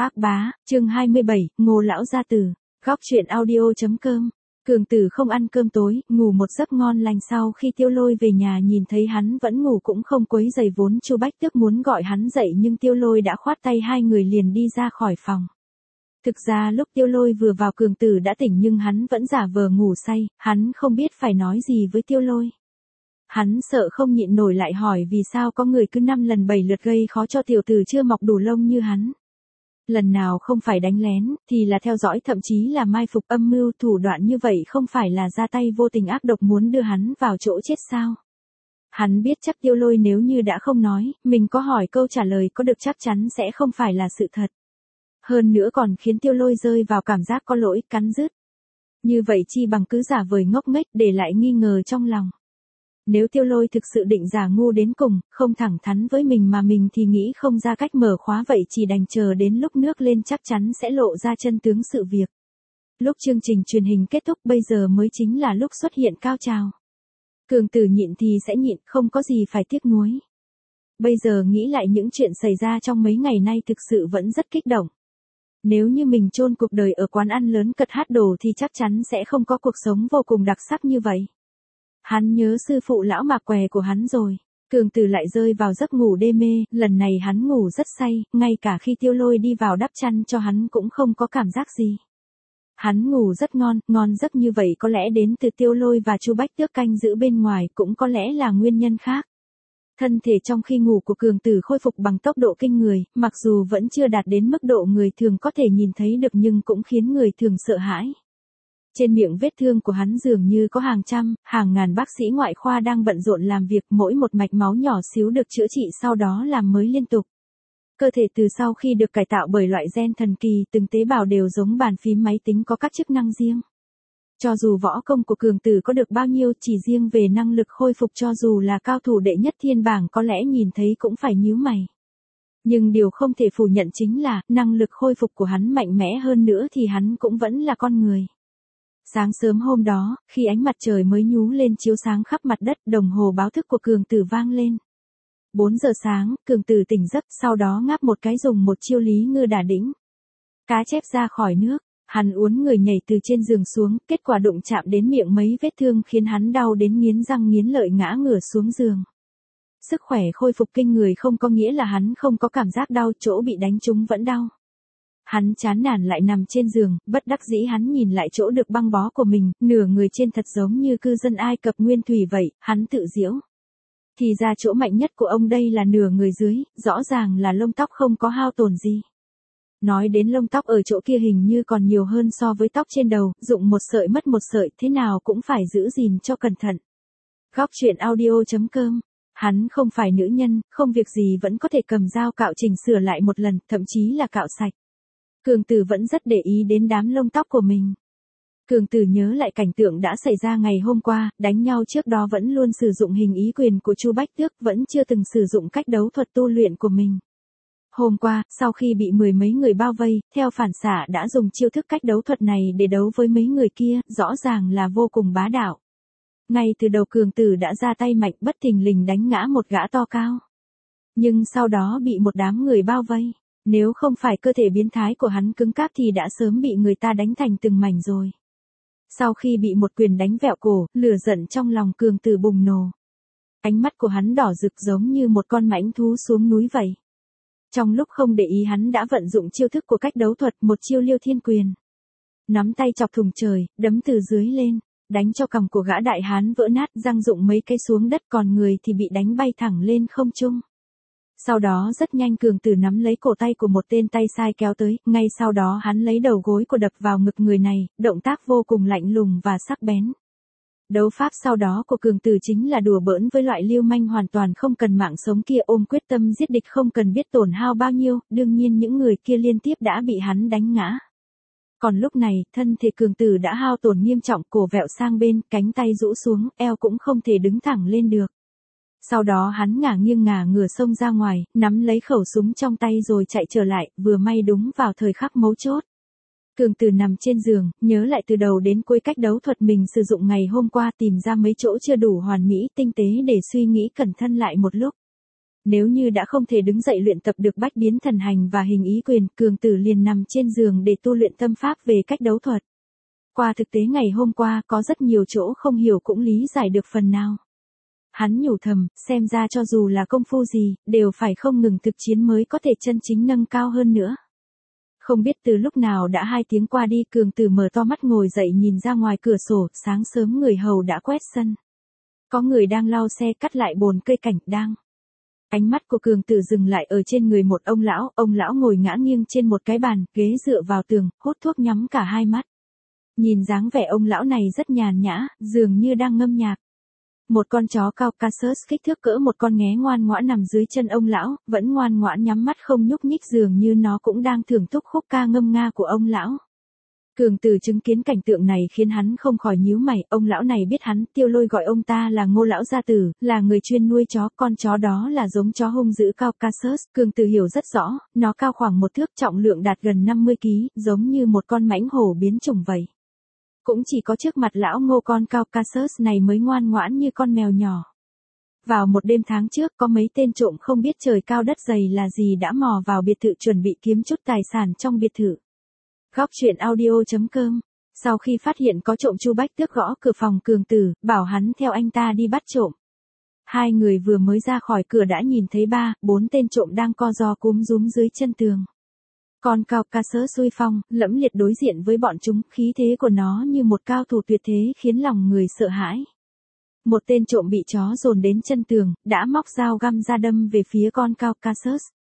Ác bá, chương 27, Ngô lão gia tử. Góc truyện audio.com. Cường Tử không ăn cơm tối, ngủ một giấc ngon lành sau khi Tiêu Lôi về nhà nhìn thấy hắn vẫn ngủ cũng không quấy rầy vốn Chu Bách Tước muốn gọi hắn dậy nhưng Tiêu Lôi đã khoát tay hai người liền đi ra khỏi phòng. Thực ra lúc Tiêu Lôi vừa vào Cường Tử đã tỉnh nhưng hắn vẫn giả vờ ngủ say, hắn không biết phải nói gì với Tiêu Lôi. Hắn sợ không nhịn nổi lại hỏi vì sao có người cứ 5 lần 7 lượt gây khó cho tiểu tử chưa mọc đủ lông như hắn. Lần nào không phải đánh lén, thì là theo dõi thậm chí là mai phục âm mưu thủ đoạn như vậy không phải là ra tay vô tình ác độc muốn đưa hắn vào chỗ chết sao. Hắn biết chắc Tiêu Lôi nếu như đã không nói, mình có hỏi câu trả lời có được chắc chắn sẽ không phải là sự thật. Hơn nữa còn khiến Tiêu Lôi rơi vào cảm giác có lỗi, cắn rứt. Như vậy chi bằng cứ giả vời ngốc nghếch để lại nghi ngờ trong lòng. Nếu Tiêu Lôi thực sự định giả ngu đến cùng, không thẳng thắn với mình mà mình thì nghĩ không ra cách mở khóa vậy chỉ đành chờ đến lúc nước lên chắc chắn sẽ lộ ra chân tướng sự việc. Lúc chương trình truyền hình kết thúc bây giờ mới chính là lúc xuất hiện cao trào. Cường Tử nhịn thì sẽ nhịn, không có gì phải tiếc nuối. Bây giờ nghĩ lại những chuyện xảy ra trong mấy ngày nay thực sự vẫn rất kích động. Nếu như mình chôn cuộc đời ở quán ăn lớn cật hát đồ thì chắc chắn sẽ không có cuộc sống vô cùng đặc sắc như vậy. Hắn nhớ sư phụ lão mạc què của hắn rồi. Cường Tử lại rơi vào giấc ngủ đê mê, lần này hắn ngủ rất say, ngay cả khi Tiêu Lôi đi vào đắp chăn cho hắn cũng không có cảm giác gì. Hắn ngủ rất ngon, ngon giấc như vậy có lẽ đến từ Tiêu Lôi và Chu Bách Tước canh giữ bên ngoài, cũng có lẽ là nguyên nhân khác. Thân thể trong khi ngủ của Cường Tử khôi phục bằng tốc độ kinh người, mặc dù vẫn chưa đạt đến mức độ người thường có thể nhìn thấy được nhưng cũng khiến người thường sợ hãi. Trên miệng vết thương của hắn dường như có hàng trăm, hàng ngàn bác sĩ ngoại khoa đang bận rộn làm việc, mỗi một mạch máu nhỏ xíu được chữa trị sau đó làm mới liên tục. Cơ thể từ sau khi được cải tạo bởi loại gen thần kỳ, từng tế bào đều giống bàn phím máy tính có các chức năng riêng. Cho dù võ công của Cường Tử có được bao nhiêu, chỉ riêng về năng lực khôi phục cho dù là cao thủ đệ nhất thiên bảng có lẽ nhìn thấy cũng phải nhíu mày. Nhưng điều không thể phủ nhận chính là, năng lực khôi phục của hắn mạnh mẽ hơn nữa thì hắn cũng vẫn là con người. Sáng sớm hôm đó, khi ánh mặt trời mới nhú lên chiếu sáng khắp mặt đất, đồng hồ báo thức của Cường Tử vang lên. 4 giờ sáng, Cường Tử tỉnh giấc, sau đó ngáp một cái dùng một chiêu Lý Ngư Đả Đĩnh. Cá chép ra khỏi nước, hắn uốn người nhảy từ trên giường xuống, kết quả đụng chạm đến miệng mấy vết thương khiến hắn đau đến nghiến răng nghiến lợi ngã ngửa xuống giường. Sức khỏe khôi phục kinh người không có nghĩa là hắn không có cảm giác đau, chỗ bị đánh trúng vẫn đau. Hắn chán nản lại nằm trên giường, bất đắc dĩ hắn nhìn lại chỗ được băng bó của mình, nửa người trên thật giống như cư dân Ai Cập nguyên thủy vậy, hắn tự giễu. Thì ra chỗ mạnh nhất của ông đây là nửa người dưới, rõ ràng là lông tóc không có hao tổn gì. Nói đến lông tóc ở chỗ kia hình như còn nhiều hơn so với tóc trên đầu, dụng một sợi mất một sợi, thế nào cũng phải giữ gìn cho cẩn thận. Góc truyện audio.com. Hắn không phải nữ nhân, không việc gì vẫn có thể cầm dao cạo chỉnh sửa lại một lần, thậm chí là cạo sạch. Cường Tử vẫn rất để ý đến đám lông tóc của mình. Cường Tử nhớ lại cảnh tượng đã xảy ra ngày hôm qua, đánh nhau trước đó vẫn luôn sử dụng hình ý quyền của Chu Bách Tước, vẫn chưa từng sử dụng cách đấu thuật tu luyện của mình. Hôm qua, sau khi bị mười mấy người bao vây, theo phản xạ đã dùng chiêu thức cách đấu thuật này để đấu với mấy người kia, rõ ràng là vô cùng bá đạo. Ngay từ đầu Cường Tử đã ra tay mạnh bất thình lình đánh ngã một gã to cao. Nhưng sau đó bị một đám người bao vây. Nếu không phải cơ thể biến thái của hắn cứng cáp thì đã sớm bị người ta đánh thành từng mảnh rồi. Sau khi bị một quyền đánh vẹo cổ, lửa giận trong lòng Cường Tử bùng nổ. Ánh mắt của hắn đỏ rực giống như một con mãnh thú xuống núi vậy. Trong lúc không để ý hắn đã vận dụng chiêu thức của cách đấu thuật, một chiêu Liêu Thiên Quyền. Nắm tay chọc thùng trời, đấm từ dưới lên, đánh cho cằm của gã đại hán vỡ nát, răng rụng mấy cái xuống đất, còn người thì bị đánh bay thẳng lên không trung. Sau đó rất nhanh Cường Tử nắm lấy cổ tay của một tên tay sai kéo tới, ngay sau đó hắn lấy đầu gối của đập vào ngực người này, động tác vô cùng lạnh lùng và sắc bén. Đấu pháp sau đó của Cường Tử chính là đùa bỡn với loại lưu manh hoàn toàn không cần mạng sống kia, ôm quyết tâm giết địch không cần biết tổn hao bao nhiêu, đương nhiên những người kia liên tiếp đã bị hắn đánh ngã. Còn lúc này, thân thể Cường Tử đã hao tổn nghiêm trọng, cổ vẹo sang bên, cánh tay rũ xuống, eo cũng không thể đứng thẳng lên được. Sau đó hắn ngả nghiêng ngả ngửa xông ra ngoài, nắm lấy khẩu súng trong tay rồi chạy trở lại, vừa may đúng vào thời khắc mấu chốt. Cường Tử nằm trên giường, nhớ lại từ đầu đến cuối cách đấu thuật mình sử dụng ngày hôm qua, tìm ra mấy chỗ chưa đủ hoàn mỹ, tinh tế để suy nghĩ cẩn thận lại một lúc. Nếu như đã không thể đứng dậy luyện tập được bách biến thần hành và hình ý quyền, Cường Tử liền nằm trên giường để tu luyện tâm pháp về cách đấu thuật. Qua thực tế ngày hôm qua có rất nhiều chỗ không hiểu cũng lý giải được phần nào. Hắn nhủ thầm, xem ra cho dù là công phu gì, đều phải không ngừng thực chiến mới có thể chân chính nâng cao hơn nữa. Không biết từ lúc nào đã 2 tiếng qua đi, Cường Tử mở to mắt ngồi dậy nhìn ra ngoài cửa sổ, sáng sớm người hầu đã quét sân. Có người đang lau xe cắt lại bồn cây cảnh đang. Ánh mắt của Cường Tử dừng lại ở trên người một ông lão ngồi ngã nghiêng trên một cái bàn, ghế dựa vào tường, hút thuốc nhắm cả hai mắt. Nhìn dáng vẻ ông lão này rất nhàn nhã, dường như đang ngâm nhạc. Một con chó Caucasus kích thước cỡ một con nghé ngoan ngoãn nằm dưới chân ông lão, vẫn ngoan ngoãn nhắm mắt không nhúc nhích, dường như nó cũng đang thưởng thức khúc ca ngâm nga của ông lão. Cường Tử chứng kiến cảnh tượng này khiến hắn không khỏi nhíu mày, ông lão này biết hắn, Tiêu Lôi gọi ông ta là Ngô lão gia tử, là người chuyên nuôi chó, con chó đó là giống chó hung dữ Caucasus, Cường Tử hiểu rất rõ, nó cao khoảng 1 thước, trọng lượng đạt gần 50 kg, giống như một con mãnh hổ biến chủng vậy. Cũng chỉ có trước mặt lão Ngô con Caucasus này mới ngoan ngoãn như con mèo nhỏ. Vào một đêm tháng trước, có mấy tên trộm không biết trời cao đất dày là gì đã mò vào biệt thự chuẩn bị kiếm chút tài sản trong biệt thự. Góc truyện audio.com. Sau khi phát hiện có trộm, Chu Bách Tước gõ cửa phòng Cường Tử, bảo hắn theo anh ta đi bắt trộm. 2 người vừa mới ra khỏi cửa đã nhìn thấy 3-4 tên trộm đang co ro cúm rúm dưới chân tường. Con Caucasus uy phong, lẫm liệt đối diện với bọn chúng, khí thế của nó như một cao thủ tuyệt thế khiến lòng người sợ hãi. Một tên trộm bị chó dồn đến chân tường, đã móc dao găm ra đâm về phía con Caucasus.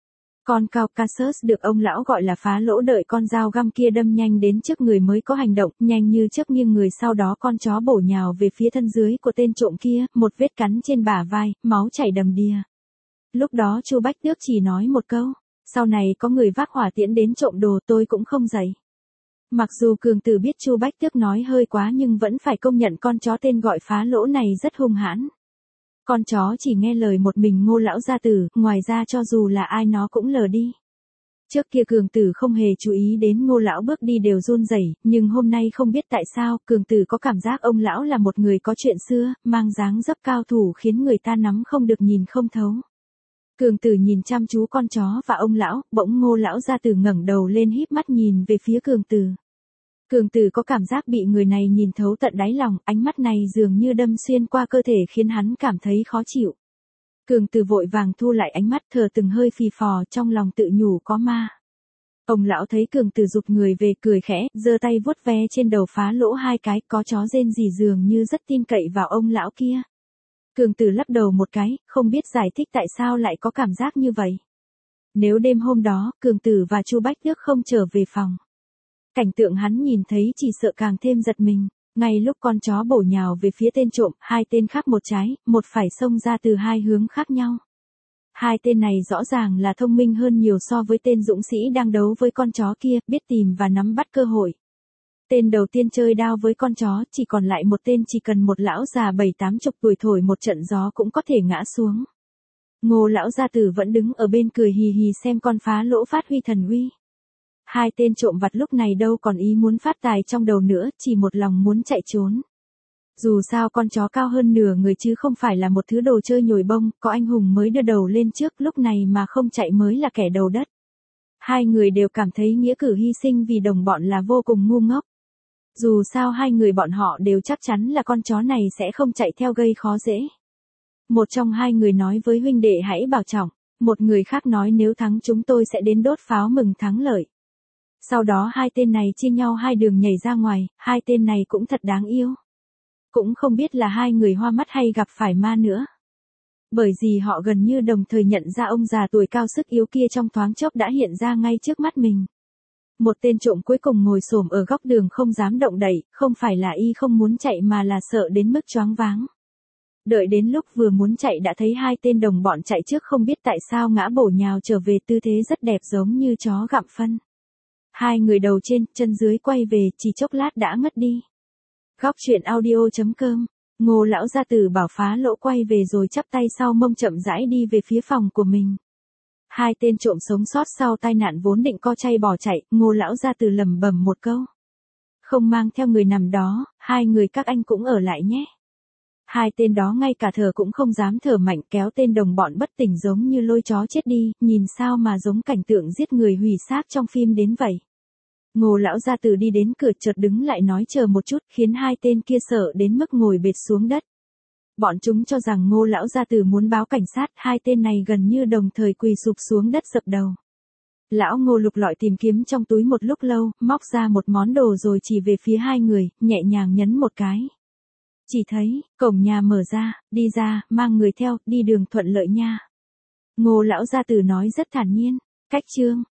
Con Caucasus được ông lão gọi là phá lỗ, đợi con dao găm kia đâm nhanh đến trước người mới có hành động, nhanh như chớp nghiêng người, sau đó con chó bổ nhào về phía thân dưới của tên trộm kia, một vết cắn trên bả vai, máu chảy đầm đìa. Lúc đó Chu Bách Tước chỉ nói một câu, sau này có người vác hỏa tiễn đến trộm đồ tôi cũng không dậy. Mặc dù Cường Tử biết Chu Bách Tước nói hơi quá nhưng vẫn phải công nhận con chó tên gọi phá lỗ này rất hung hãn. Con chó chỉ nghe lời một mình Ngô lão gia tử, ngoài ra cho dù là ai nó cũng lờ đi. Trước kia Cường Tử không hề chú ý đến Ngô lão bước đi đều run rẩy, nhưng hôm nay không biết tại sao, Cường Tử có cảm giác ông lão là một người có chuyện xưa, mang dáng dấp cao thủ khiến người ta nắm không được nhìn không thấu. Cường Tử nhìn chăm chú con chó và ông lão, bỗng Ngô lão gia tử ngẩng đầu lên híp mắt nhìn về phía Cường Tử. Cường Tử có cảm giác bị người này nhìn thấu tận đáy lòng, ánh mắt này dường như đâm xuyên qua cơ thể khiến hắn cảm thấy khó chịu. Cường Tử vội vàng thu lại ánh mắt, thở từng hơi phì phò, trong lòng tự nhủ có ma. Ông lão thấy Cường Tử rụt người về, cười khẽ, giơ tay vuốt ve trên đầu phá lỗ 2 cái, có chó rên rỉ dường như rất tin cậy vào ông lão kia. Cường Tử lắc đầu một cái, không biết giải thích tại sao lại có cảm giác như vậy. Nếu đêm hôm đó, Cường Tử và Chu Bách Tước không trở về phòng, cảnh tượng hắn nhìn thấy chỉ sợ càng thêm giật mình. Ngay lúc con chó bổ nhào về phía tên trộm, 2 tên khác một trái, một phải xông ra từ 2 hướng khác nhau. 2 tên này rõ ràng là thông minh hơn nhiều so với tên dũng sĩ đang đấu với con chó kia, biết tìm và nắm bắt cơ hội. Tên đầu tiên chơi đao với con chó, chỉ còn lại một tên chỉ cần một lão già 7-80 tuổi thổi một trận gió cũng có thể ngã xuống. Ngô lão gia tử vẫn đứng ở bên cười hì hì xem con phá lỗ phát huy thần uy. 2 tên trộm vặt lúc này đâu còn ý muốn phát tài trong đầu nữa, chỉ một lòng muốn chạy trốn. Dù sao con chó cao hơn nửa người chứ không phải là một thứ đồ chơi nhồi bông, có anh hùng mới đưa đầu lên trước, lúc này mà không chạy mới là kẻ đầu đất. 2 người đều cảm thấy nghĩa cử hy sinh vì đồng bọn là vô cùng ngu ngốc. Dù sao 2 người bọn họ đều chắc chắn là con chó này sẽ không chạy theo gây khó dễ. Một trong 2 người nói với huynh đệ hãy bảo trọng, một người khác nói nếu thắng chúng tôi sẽ đến đốt pháo mừng thắng lợi. Sau đó 2 tên này chia nhau 2 đường nhảy ra ngoài, 2 tên này cũng thật đáng yêu. Cũng không biết là 2 người hoa mắt hay gặp phải ma nữa. Bởi vì họ gần như đồng thời nhận ra ông già tuổi cao sức yếu kia trong thoáng chốc đã hiện ra ngay trước mắt mình. Một tên trộm cuối cùng ngồi xổm ở góc đường không dám động đậy, không phải là y không muốn chạy mà là sợ đến mức choáng váng. Đợi đến lúc vừa muốn chạy đã thấy 2 tên đồng bọn chạy trước không biết tại sao ngã bổ nhào trở về tư thế rất đẹp giống như chó gặm phân. 2 người đầu trên, chân dưới quay về, chỉ chốc lát đã ngất đi. Góc truyện audio.com. Ngô lão gia tử bảo phá lỗ quay về rồi chắp tay sau mông chậm rãi đi về phía phòng của mình. 2 tên trộm sống sót sau tai nạn vốn định co chay bỏ chạy, Ngô lão gia tử lẩm bẩm một câu. Không mang theo người nằm đó, 2 người các anh cũng ở lại nhé. Hai tên đó ngay cả thở cũng không dám thở mạnh, kéo tên đồng bọn bất tỉnh giống như lôi chó chết đi, nhìn sao mà giống cảnh tượng giết người hủy xác trong phim đến vậy. Ngô lão gia tử đi đến cửa chợt đứng lại nói chờ một chút, khiến hai tên kia sợ đến mức ngồi bệt xuống đất. Bọn chúng cho rằng Ngô lão gia tử muốn báo cảnh sát, hai tên này gần như đồng thời quỳ sụp xuống đất dập đầu. Lão Ngô lục lọi tìm kiếm trong túi một lúc lâu, móc ra một món đồ rồi chỉ về phía hai người, nhẹ nhàng nhấn một cái. Chỉ thấy, cổng nhà mở ra, đi ra, mang người theo, đi đường thuận lợi nha. Ngô lão gia tử nói rất thản nhiên, cách chương.